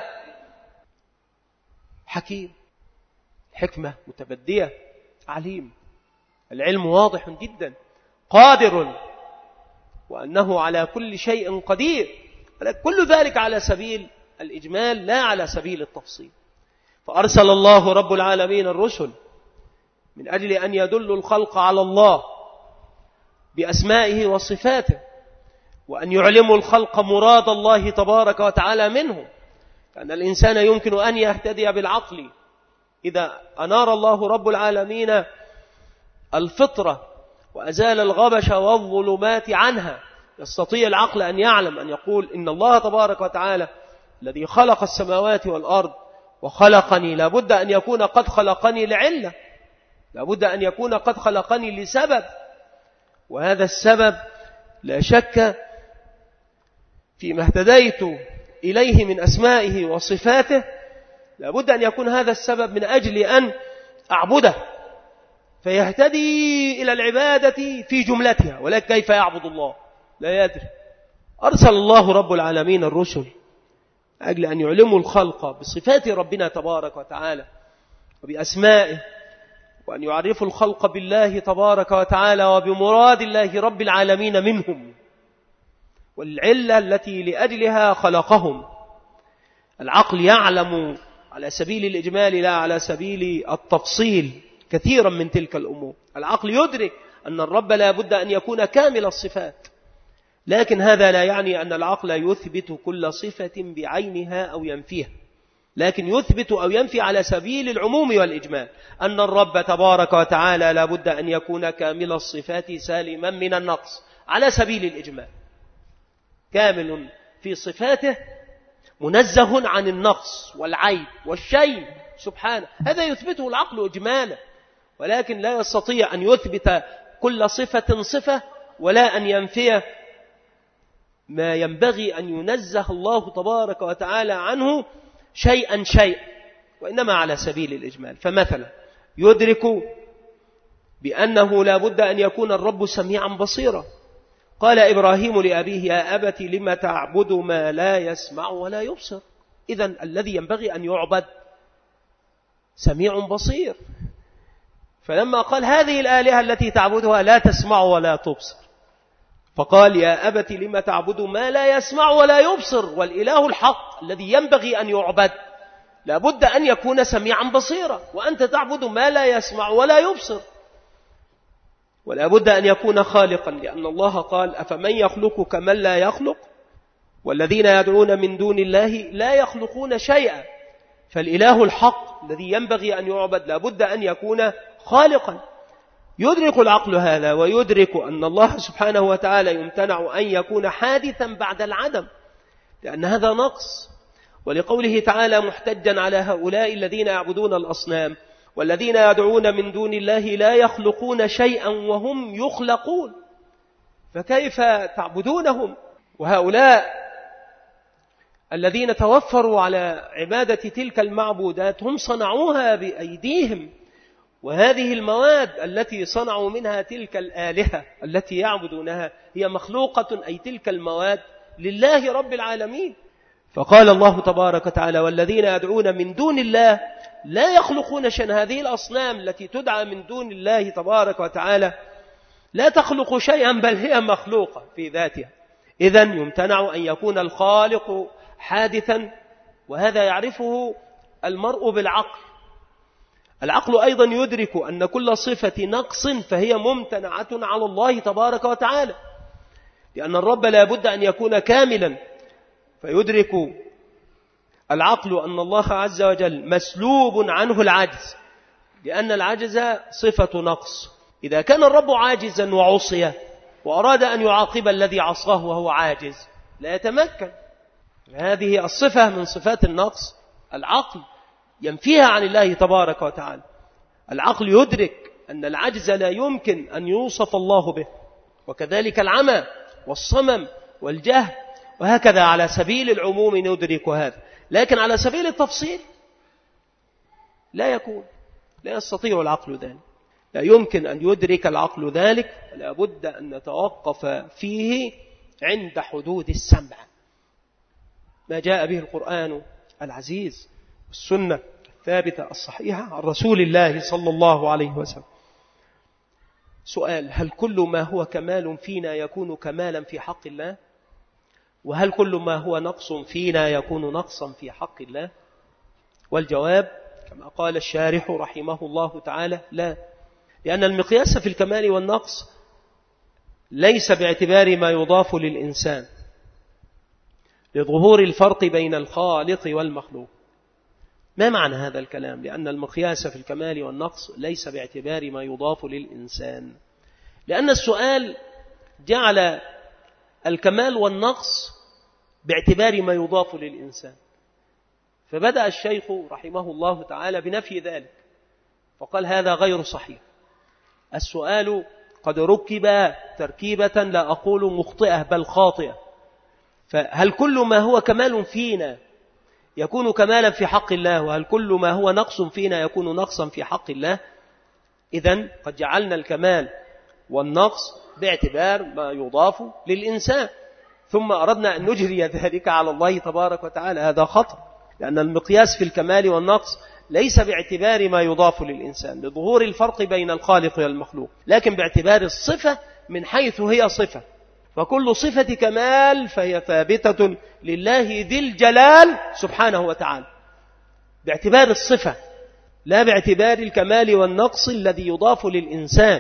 حكيم، حكمة متبدية، عليم، العلم واضح جدا، قادر، وأنه على كل شيء قدير. كل ذلك على سبيل الإجمال لا على سبيل التفصيل. فأرسل الله رب العالمين الرسل من أجل أن يدل الخلق على الله بأسمائه وصفاته، وأن يعلموا الخلق مراد الله تبارك وتعالى منهم، لأن الإنسان يمكن أن يهتدي بالعقل إذا أنار الله رب العالمين الفطرة وأزال الغبش والظلمات عنها. يستطيع العقل أن يعلم، أن يقول إن الله تبارك وتعالى الذي خلق السماوات والأرض وخلقني لابد أن يكون قد خلقني لعلة، لابد أن يكون قد خلقني لسبب، وهذا السبب لا شك فيما اهتديت إليه من أسمائه وصفاته لابد أن يكون هذا السبب من أجل أن أعبده، فيهتدي إلى العبادة في جملتها، ولكن كيف يعبد الله لا يدري. أرسل الله رب العالمين الرسل أجل أن يعلموا الخلق بصفات ربنا تبارك وتعالى وبأسمائه، وأن يعرفوا الخلق بالله تبارك وتعالى وبمراد الله رب العالمين منهم والعلة التي لأجلها خلقهم. العقل يعلم على سبيل الإجمال لا على سبيل التفصيل كثيرا من تلك الأمور. العقل يدرك أن الرب لا بد أن يكون كامل الصفات، لكن هذا لا يعني أن العقل يثبت كل صفة بعينها أو ينفيها، لكن يثبت أو ينفي على سبيل العموم والإجمال. أن الرب تبارك وتعالى لا بد أن يكون كامل الصفات سالما من النقص على سبيل الإجمال، كامل في صفاته منزه عن النقص والعيب والشيء سبحانه. هذا يثبته العقل إجمالا، ولكن لا يستطيع أن يثبت كل صفة صفة ولا أن ينفي ما ينبغي أن ينزه الله تبارك وتعالى عنه شيئا شيئا، وإنما على سبيل الإجمال. فمثلا يدرك بأنه لا بد أن يكون الرب سميعا بصيرا. قال إبراهيم لأبيه يا أبت لم تعبد ما لا يسمع ولا يبصر. إذن الذي ينبغي أن يعبد سميع بصير. فلما قال هذه الآلهة التي تعبدها لا تسمع ولا تبصر، فقال يا أبت لم تعبد ما لا يسمع ولا يبصر. والإله الحق الذي ينبغي أن يعبد لابد أن يكون سميعا بصيرا، وأنت تعبد ما لا يسمع ولا يبصر. ولا بد أن يكون خالقا، لأن الله قال أفمن يخلق كمن لا يخلق والذين يدعون من دون الله لا يخلقون شيئا. فالإله الحق الذي ينبغي أن يعبد لا بد أن يكون خالقا. يدرك العقل هذا، ويدرك أن الله سبحانه وتعالى يمتنع أن يكون حادثا بعد العدم، لأن هذا نقص. ولقوله تعالى محتجا على هؤلاء الذين يعبدون الأصنام والذين يدعون من دون الله لا يخلقون شيئا وهم يخلقون، فكيف تعبدونهم؟ وهؤلاء الذين توفروا على عبادة تلك المعبودات هم صنعوها بأيديهم وهذه المواد التي صنعوا منها تلك الآلهة التي يعبدونها هي مخلوقة، أي تلك المواد لله رب العالمين. فقال الله تبارك وتعالى: والذين يدعون من دون الله لا يخلقون شيئا. هذه الأصنام التي تدعى من دون الله تبارك وتعالى لا تخلق شيئا، بل هي مخلوقة في ذاتها. إذن يمتنع أن يكون الخالق حادثا، وهذا يعرفه المرء بالعقل. العقل أيضا يدرك أن كل صفة نقص فهي ممتنعة على الله تبارك وتعالى، لأن الرب لا بد أن يكون كاملا. فيدرك العقل أن الله عز وجل مسلوب عنه العجز، لأن العجز صفة نقص. إذا كان الرب عاجزا وعصي وأراد أن يعاقب الذي عصاه وهو عاجز لا يتمكن. هذه الصفة من صفات النقص، العقل ينفيها عن الله تبارك وتعالى. العقل يدرك أن العجز لا يمكن أن يوصف الله به، وكذلك العمى والصمم والجهل، وهكذا على سبيل العموم ندرك هذا. لكن على سبيل التفصيل لا يكون، لا يستطيع العقل ذلك، لا يمكن أن يدرك العقل ذلك. لا بد أن نتوقف فيه عند حدود السمع، ما جاء به القرآن العزيز والسنة الثابتة الصحيحة عن رسول الله صلى الله عليه وسلم. سؤال: هل كل ما هو كمال فينا يكون كمالا في حق الله؟ وهل كل ما هو نقص فينا يكون نقصا في حق الله؟ والجواب كما قال الشارح رحمه الله تعالى: لا، لأن المقياس في الكمال والنقص ليس باعتبار ما يضاف للإنسان، لظهور الفرق بين الخالق والمخلوق. ما معنى هذا الكلام؟ لأن المقياس في الكمال والنقص ليس باعتبار ما يضاف للإنسان، لأن السؤال جعل الكمال والنقص باعتبار ما يضاف للإنسان. فبدأ الشيخ رحمه الله تعالى بنفي ذلك، فقال: هذا غير صحيح. السؤال قد ركب تركيبة لا أقول مخطئة بل خاطئة. فهل كل ما هو كمال فينا يكون كمالا في حق الله؟ وهل كل ما هو نقص فينا يكون نقصا في حق الله؟ إذن قد جعلنا الكمال والنقص باعتبار ما يضاف للإنسان، ثم أردنا أن نجري ذلك على الله تبارك وتعالى. هذا خطأ، لأن المقياس في الكمال والنقص ليس باعتبار ما يضاف للإنسان لظهور الفرق بين الخالق والمخلوق، لكن باعتبار الصفة من حيث هي صفة. فكل صفة كمال فهي ثابتة لله ذي الجلال سبحانه وتعالى، باعتبار الصفة لا باعتبار الكمال والنقص الذي يضاف للإنسان.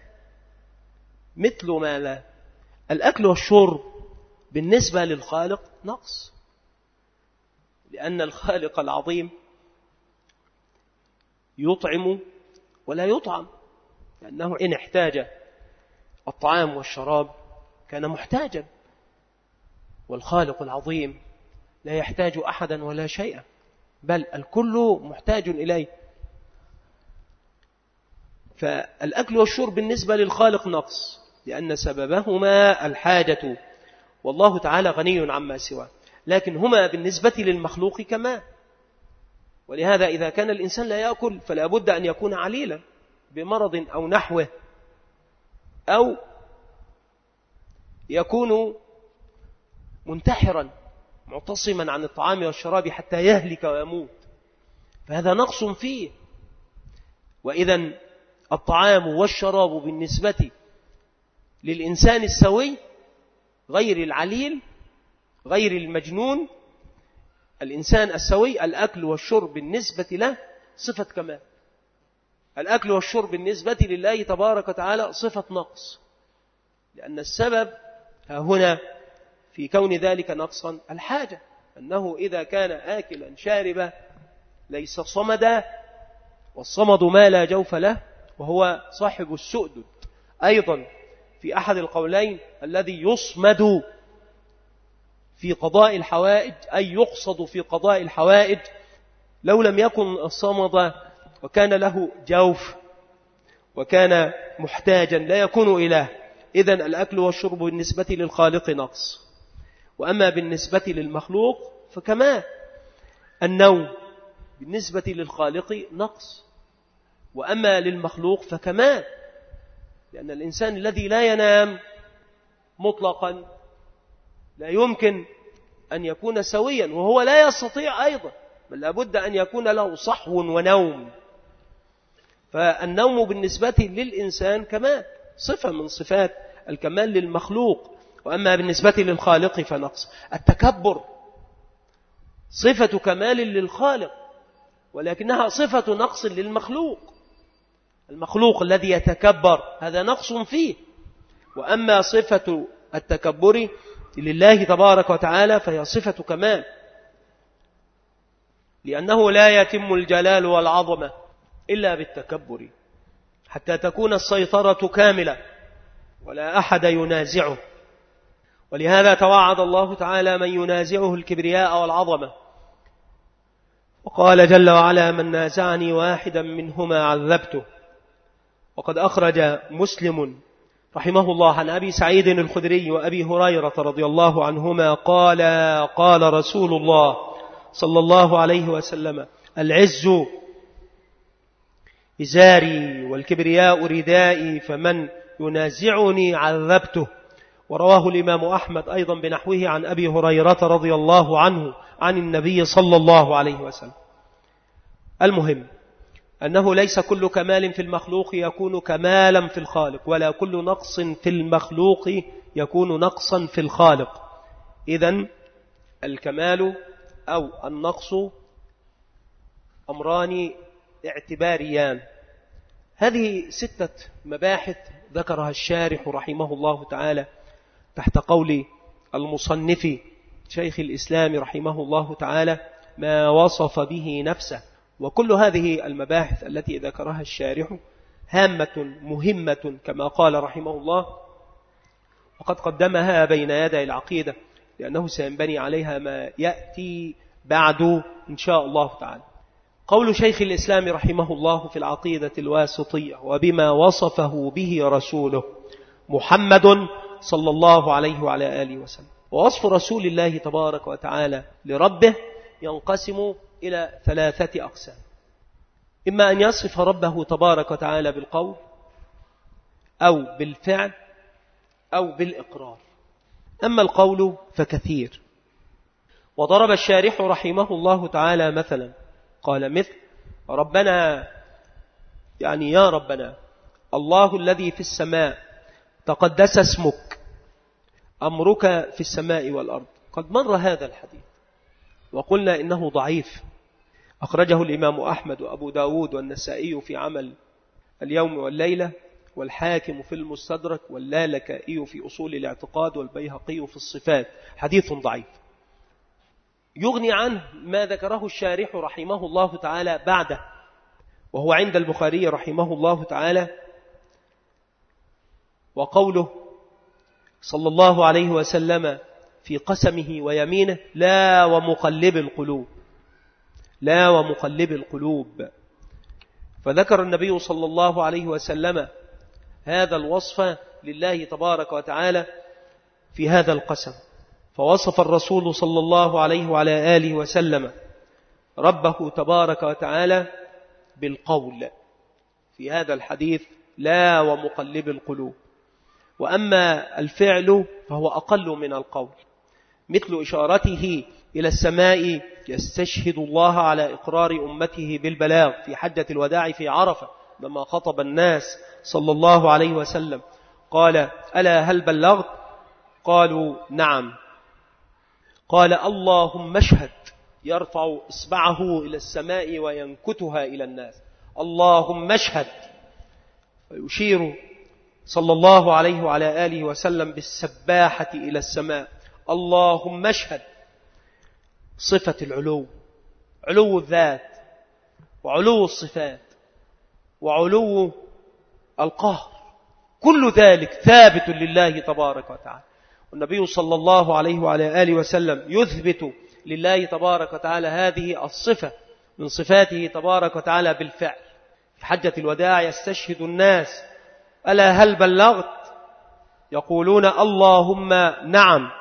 مثل ما لا الأكل والشرب بالنسبة للخالق نقص، لأن الخالق العظيم يطعم ولا يطعم، لأنه إن احتاج الطعام والشراب كان محتاجا، والخالق العظيم لا يحتاج أحدا ولا شيئا، بل الكل محتاج إليه. فالأكل والشرب بالنسبة للخالق نقص، لأن سببهما الحاجة، والله تعالى غني عما سواه. لكن هما بالنسبة للمخلوق كما، ولهذا إذا كان الإنسان لا يأكل فلا بد أن يكون عليلا بمرض أو نحوه، أو يكون منتحرا معتصما عن الطعام والشراب حتى يهلك ويموت، فهذا نقص فيه. وإذن الطعام والشراب بالنسبة للإنسان السوي غير العليل غير المجنون، الإنسان السوي الأكل والشرب بالنسبة له صفة كمال، الأكل والشرب بالنسبة لله تبارك وتعالى صفة نقص، لأن السبب هنا في كون ذلك نقصا الحاجة، أنه إذا كان آكلا شاربا ليس صمدا، والصمد ما لا جوف له، وهو صاحب السؤدد. أيضا في أحد القولين الذي يصمد في قضاء الحوائج أي يقصد في قضاء الحوائج، لو لم يكن الصمد وكان له جوف وكان محتاجا لا يكون إله. إذن الأكل والشرب بالنسبة للخالق نقص. وأما بالنسبة للمخلوق فكما النوم بالنسبة للخالق نقص، وأما للمخلوق فكمال، لأن الإنسان الذي لا ينام مطلقا لا يمكن أن يكون سويا، وهو لا يستطيع أيضا، بل لابد أن يكون له صحو ونوم. فالنوم بالنسبة للإنسان كمال، صفة من صفات الكمال للمخلوق، وأما بالنسبة للخالق فنقص. التكبر صفة كمال للخالق، ولكنها صفة نقص للمخلوق. المخلوق الذي يتكبر هذا نقص فيه، وأما صفة التكبر لله تبارك وتعالى فهي صفة كمال، لأنه لا يتم الجلال والعظمة إلا بالتكبر، حتى تكون السيطرة كاملة ولا أحد ينازعه. ولهذا توعد الله تعالى من ينازعه الكبرياء والعظمة، وقال جل وعلا: من نازعني واحدا منهما عذبته. وقد أخرج مسلم رحمه الله عن أبي سعيد الخدري وأبي هريرة رضي الله عنهما قال: قال رسول الله صلى الله عليه وسلم: العز إزاري والكبرياء ردائي، فمن ينازعني عذبته. ورواه الإمام أحمد أيضا بنحوه عن أبي هريرة رضي الله عنه عن النبي صلى الله عليه وسلم. المهم أنه ليس كل كمال في المخلوق يكون كمالا في الخالق، ولا كل نقص في المخلوق يكون نقصا في الخالق. إذن الكمال أو النقص أمران اعتباريان. هذه ستة مباحث ذكرها الشارح رحمه الله تعالى تحت قول المصنف شيخ الإسلام رحمه الله تعالى ما وصف به نفسه. وكل هذه المباحث التي ذكرها الشارح هامة مهمة كما قال رحمه الله، وقد قدمها بين يدي العقيدة، لأنه سينبني عليها ما يأتي بعد إن شاء الله تعالى. قول شيخ الإسلام رحمه الله في العقيدة الواسطية: وبما وصفه به رسوله محمد صلى الله عليه وعلى آله وسلم. ووصف رسول الله تبارك وتعالى لربه ينقسم إلى ثلاثة أقسام: إما أن يصف ربه تبارك وتعالى بالقول أو بالفعل أو بالإقرار. أما القول فكثير، وضرب الشارح رحمه الله تعالى مثلا قال مثل: ربنا، يعني يا ربنا، الله الذي في السماء تقدس اسمك، أمرك في السماء والأرض. قد مر هذا الحديث وقلنا إنه ضعيف، أخرجه الإمام أحمد وأبو داود والنسائي في عمل اليوم والليلة، والحاكم في المستدرك، واللالكائي في أصول الاعتقاد، والبيهقي في الصفات. حديث ضعيف يغني عنه ما ذكره الشارح رحمه الله تعالى بعده، وهو عند البخاري رحمه الله تعالى، وقوله صلى الله عليه وسلم في قسمه ويمينه: لا ومقلب القلوب، لا ومقلب القلوب. فذكر النبي صلى الله عليه وسلم هذا الوصف لله تبارك وتعالى في هذا القسم، فوصف الرسول صلى الله عليه وعلى آله وسلم ربه تبارك وتعالى بالقول في هذا الحديث: لا ومقلب القلوب. وأما الفعل فهو أقل من القول، مثل إشارته إلى السماء يستشهد الله على إقرار أمته بالبلاغ في حجة الوداع في عرفة، لما خطب الناس صلى الله عليه وسلم قال: ألا هل بلغت؟ قالوا: نعم. قال: اللهم اشهد، يرفع إصبعه إلى السماء وينكتها إلى الناس: اللهم اشهد، فيشير صلى الله عليه وعلى آله وسلم بالسباحة إلى السماء: اللهم اشهد. صفة العلو، علو الذات وعلو الصفات وعلو القهر، كل ذلك ثابت لله تبارك وتعالى. والنبي صلى الله عليه وعلى آله وسلم يثبت لله تبارك وتعالى هذه الصفة من صفاته تبارك وتعالى بالفعل. في حجة الوداع يستشهد الناس: ألا هل بلغت؟ يقولون: اللهم نعم.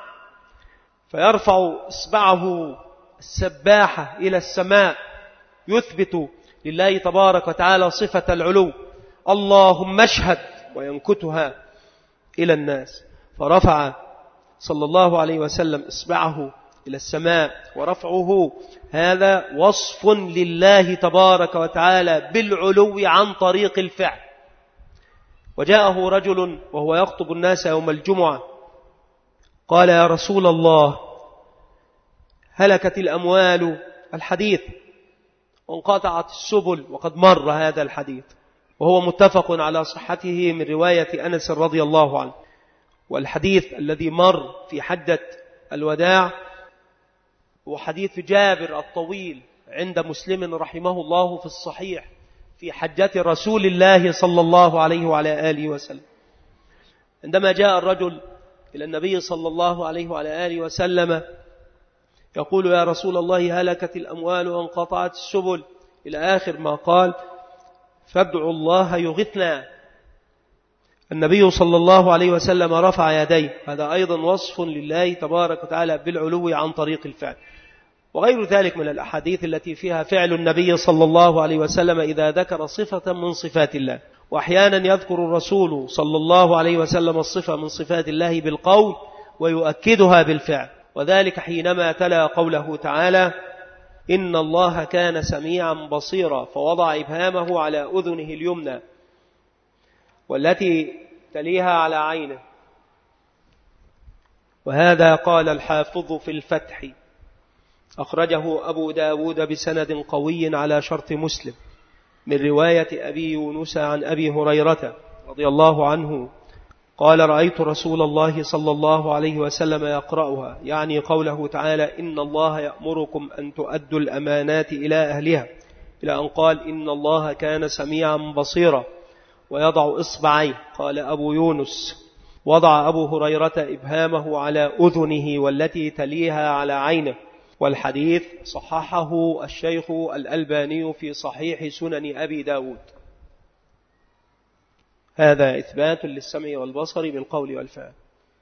فيرفع إصبعه السباحة إلى السماء يثبت لله تبارك وتعالى صفة العلو، اللهم اشهد، وينكتها إلى الناس. فرفع صلى الله عليه وسلم إصبعه إلى السماء، ورفعه هذا وصف لله تبارك وتعالى بالعلو عن طريق الفعل. وجاءه رجل وهو يخطب الناس يوم الجمعة قال: يا رسول الله، هلكت الأموال، الحديث، وانقطعت السبل، وقد مر هذا الحديث وهو متفق على صحته من رواية أنس رضي الله عنه. والحديث الذي مر في حجة الوداع هو حديث جابر الطويل عند مسلم رحمه الله في الصحيح في حجة رسول الله صلى الله عليه وعلى آله وسلم، عندما جاء الرجل إلى النبي صلى الله عليه وعلى آله وسلم يقول: يا رسول الله، هلكت الأموال وانقطعت السبل، إلى آخر ما قال: فادعوا الله يغثنا. النبي صلى الله عليه وسلم رفع يديه، هذا أيضا وصف لله تبارك وتعالى بالعلو عن طريق الفعل. وغير ذلك من الأحاديث التي فيها فعل النبي صلى الله عليه وسلم إذا ذكر صفة من صفات الله. وأحيانا يذكر الرسول صلى الله عليه وسلم الصفة من صفات الله بالقول ويؤكدها بالفعل، وذلك حينما تلا قوله تعالى: إن الله كان سميعا بصيرا، فوضع إبهامه على أذنه اليمنى والتي تليها على عينه. وهذا قال الحافظ في الفتح، أخرجه أبو داود بسند قوي على شرط مسلم من رواية أبي يونس عن أبي هريرة رضي الله عنه قال: رأيت رسول الله صلى الله عليه وسلم يقرأها، يعني قوله تعالى: إن الله يأمركم أن تؤدوا الأمانات إلى أهلها، إلى أن قال: إن الله كان سميعا بصيرا، ويضع إصبعيه. قال أبو يونس: وضع أبو هريرة إبهامه على أذنه والتي تليها على عينه. والحديث صححه الشيخ الألباني في صحيح سنن أبي داود. هذا إثبات للسمع والبصر بالقول والفعل.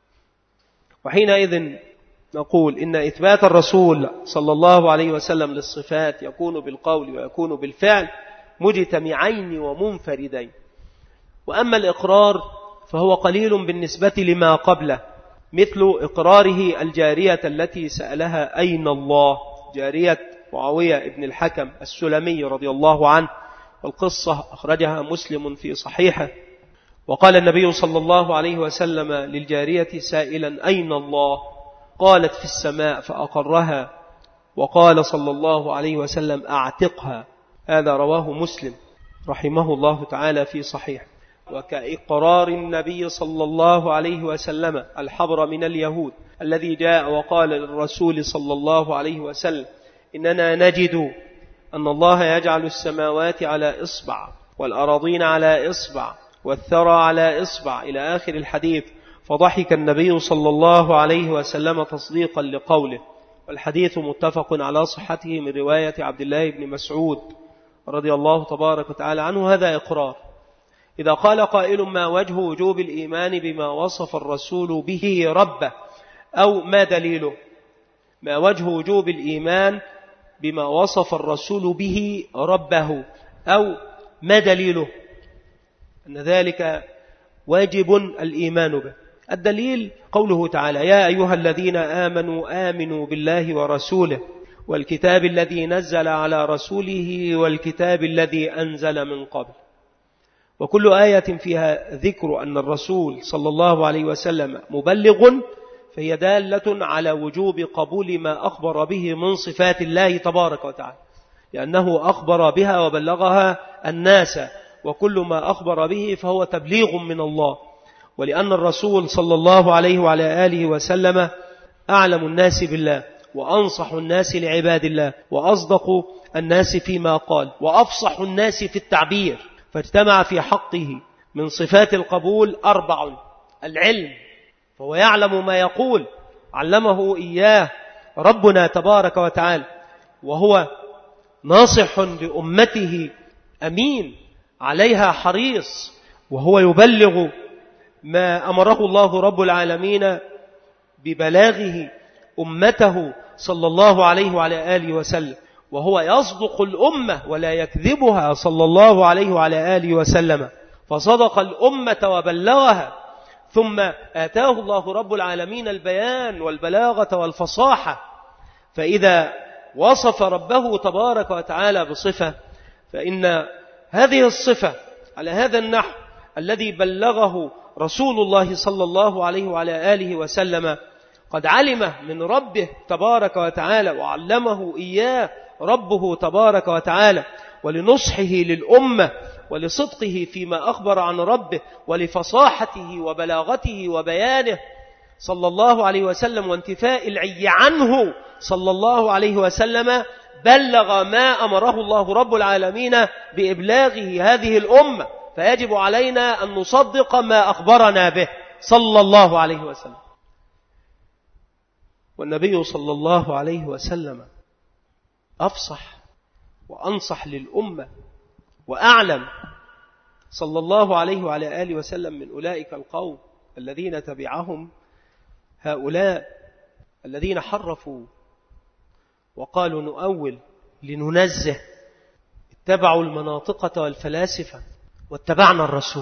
وحينئذ نقول إن إثبات الرسول صلى الله عليه وسلم للصفات يكون بالقول ويكون بالفعل مجتمعين ومنفردين. وأما الإقرار فهو قليل بالنسبة لما قبله، مثل إقراره الجارية التي سألها: أين الله؟ جارية معاوية بن الحكم السلمي رضي الله عنه، والقصة أخرجها مسلم في صحيحه. وقال النبي صلى الله عليه وسلم للجارية سائلا: أين الله؟ قالت: في السماء، فأقرها. وقال صلى الله عليه وسلم: أعتقها. هذا رواه مسلم رحمه الله تعالى في صحيح. وكإقرار النبي صلى الله عليه وسلم الحبر من اليهود الذي جاء وقال للرسول صلى الله عليه وسلم: إننا نجد أن الله يجعل السماوات على إصبع، والأراضين على إصبع، والثرى على إصبع، إلى آخر الحديث. فضحك النبي صلى الله عليه وسلم تصديقا لقوله. والحديث متفق على صحته من رواية عبد الله بن مسعود رضي الله تبارك وتعالى عنه. هذا إقرار. إذا قال قائل: ما وجه وجوب الإيمان بما وصف الرسول به ربه، أو ما دليله؟ ما وجه وجوب الإيمان بما وصف الرسول به ربه، أو ما دليله؟ أن ذلك واجب الإيمان به. الدليل قوله تعالى: يا أيها الذين آمنوا آمنوا بالله ورسوله والكتاب الذي نزل على رسوله والكتاب الذي أنزل من قبل. وكل آية فيها ذكر أن الرسول صلى الله عليه وسلم مبلغ فهي دالة على وجوب قبول ما أخبر به من صفات الله تبارك وتعالى، لأنه أخبر بها وبلغها الناس، وكل ما أخبر به فهو تبليغ من الله. ولأن الرسول صلى الله عليه وعلى آله وسلم أعلم الناس بالله، وأنصح الناس لعباد الله، وأصدق الناس فيما قال، وأفصح الناس في التعبير. فاجتمع في حقه من صفات القبول أربع: العلم، فهو يعلم ما يقول، علمه إياه ربنا تبارك وتعالى، وهو ناصح لأمته أمين عليها حريص، وهو يبلغ ما أمره الله رب العالمين ببلاغه أمته صلى الله عليه وعلى آله وسلم. وهو يصدق الأمة ولا يكذبها صلى الله عليه وعلى آله وسلم، فصدق الأمة وبلغها، ثم آتاه الله رب العالمين البيان والبلاغة والفصاحة. فإذا وصف ربه تبارك وتعالى بصفة، فإن هذه الصفة على هذا النحو الذي بلغه رسول الله صلى الله عليه وعلى آله وسلم قد علمه من ربه تبارك وتعالى، وعلمه إياه ربه تبارك وتعالى، ولنصحه للأمة ولصدقه فيما أخبر عن ربه ولفصاحته وبلاغته وبيانه صلى الله عليه وسلم وانتفاء العي عنه صلى الله عليه وسلم، بلغ ما أمره الله رب العالمين بإبلاغه هذه الأمة، فيجب علينا أن نصدق ما أخبرنا به صلى الله عليه وسلم. والنبي صلى الله عليه وسلم أفصح وأنصح للأمة وأعلم صلى الله عليه وعلى آله وسلم من أولئك القوم الذين تبعهم هؤلاء الذين حرفوا وقالوا نؤول لننزه، اتبعوا المناطقة والفلاسفة واتبعنا الرسول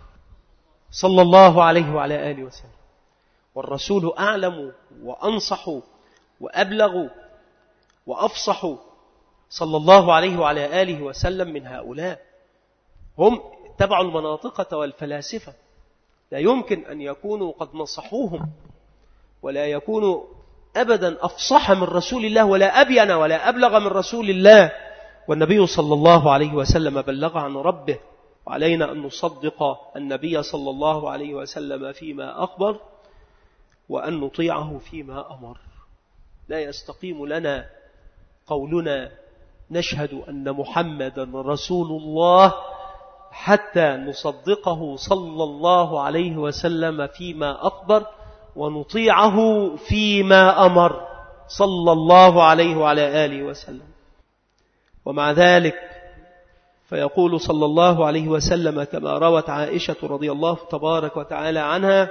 صلى الله عليه وعلى آله وسلم. والرسول أعلم وأنصح وأبلغ وأفصح صلى الله عليه وعلى آله وسلم من هؤلاء. هم اتبعوا المناطقة والفلاسفة، لا يمكن أن يكونوا قد نصحوهم، ولا يكونوا أبدا أفصح من رسول الله، ولا أبين ولا أبلغ من رسول الله. والنبي صلى الله عليه وسلم بلغ عن ربه، وعلينا أن نصدق النبي صلى الله عليه وسلم فيما أخبر، وأن نطيعه فيما أمر. لا يستقيم لنا قولنا نشهد أن محمدا رسول الله حتى نصدقه صلى الله عليه وسلم فيما أخبر، ونطيعه فيما أمر صلى الله عليه وعلى آله وسلم. ومع ذلك فيقول صلى الله عليه وسلم كما روت عائشة رضي الله تبارك وتعالى عنها،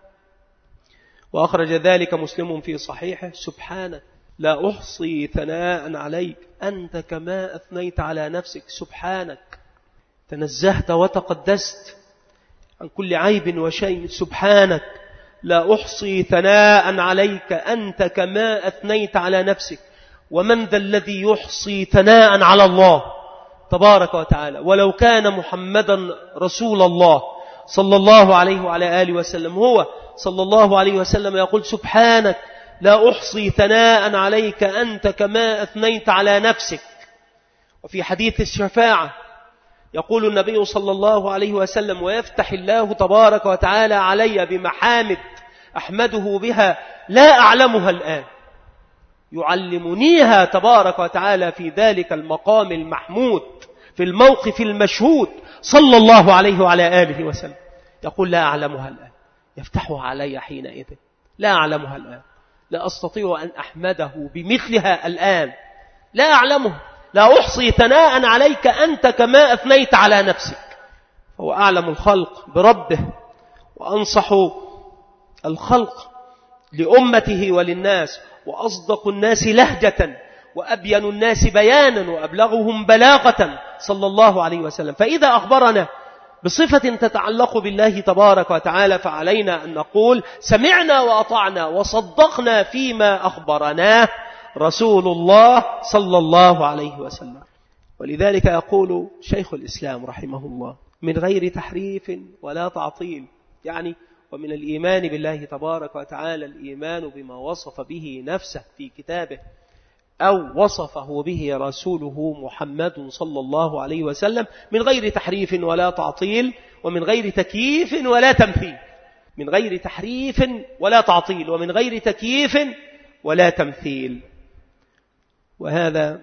وأخرج ذلك مسلم في صحيحه: سبحانك لا أحصي ثناء عليك أنت كما أثنيت على نفسك. سبحانك، تنزهت وتقدست عن كل عيب وشيء. سبحانك لا أحصي ثناء عليك أنت كما أثنيت على نفسك. ومن ذا الذي يحصي ثناء على الله تبارك وتعالى؟ ولو كان محمدا رسول الله صلى الله عليه وعلى آله وسلم، هو صلى الله عليه وسلم يقول: سبحانك لا أحصي ثناء عليك أنت كما أثنيت على نفسك. وفي حديث الشفاعة يقول النبي صلى الله عليه وسلم: ويفتح الله تبارك وتعالى علي بمحامد أحمده بها لا أعلمها الآن، يعلمنيها تبارك وتعالى في ذلك المقام المحمود في الموقف المشهود صلى الله عليه وعلى آله وسلم. يقول: لا أعلمها الآن، يفتحها علي حينئذ، لا أعلمها الآن، لا أستطيع أن أحمده بمثلها الآن، لا أعلمه، لا أحصي ثناء عليك أنت كما أثنيت على نفسك. هو أعلم الخلق بربه، وأنصح الخلق لأمته وللناس، وأصدق الناس لهجة، وأبين الناس بيانا، وأبلغهم بلاغة صلى الله عليه وسلم. فإذا أخبرنا بصفة تتعلق بالله تبارك وتعالى، فعلينا أن نقول: سمعنا وأطعنا وصدقنا فيما أخبرناه رسول الله صلى الله عليه وسلم. ولذلك يقول شيخ الإسلام رحمه الله: من غير تحريف ولا تعطيل، يعني ومن الإيمان بالله تبارك وتعالى الإيمان بما وصف به نفسه في كتابه أو وصفه به رسوله محمد صلى الله عليه وسلم، من غير تحريف ولا تعطيل، ومن غير تكييف ولا تمثيل. من غير تحريف ولا تعطيل، ومن غير تكييف ولا تمثيل. وهذا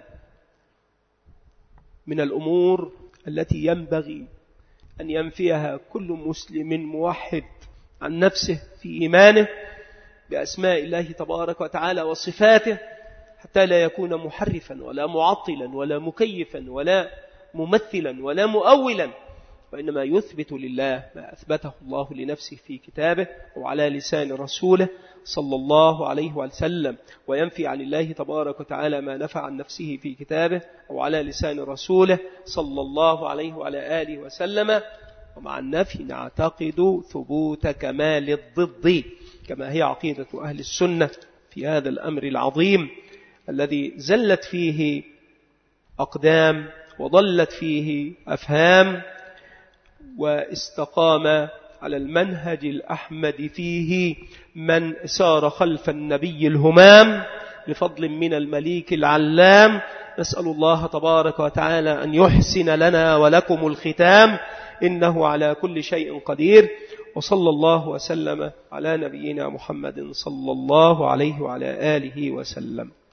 من الأمور التي ينبغي أن ينفيها كل مسلم موحد عن نفسه في إيمانه بأسماء الله تبارك وتعالى وصفاته، حتى لا يكون محرفا ولا معطلا ولا مكيفا ولا ممثلا ولا مؤولا، وإنما يثبت لله ما أثبته الله لنفسه في كتابه وعلى لسان رسوله صلى الله عليه وسلم، وينفي عن الله تبارك وتعالى ما نفى عن نفسه في كتابه وعلى لسان رسوله صلى الله عليه وعلى آله وسلم. ومع النفي نعتقد ثبوت كمال الضد كما هي عقيدة أهل السنة في هذا الأمر العظيم الذي زلت فيه أقدام وضلت فيه أفهام، واستقام على المنهج الأحمد فيه من سار خلف النبي الهمام بفضل من المليك العلام. نسأل الله تبارك وتعالى أن يحسن لنا ولكم الختام، إنه على كل شيء قدير. وصلى الله وسلم على نبينا محمد صلى الله عليه وعلى آله وسلم.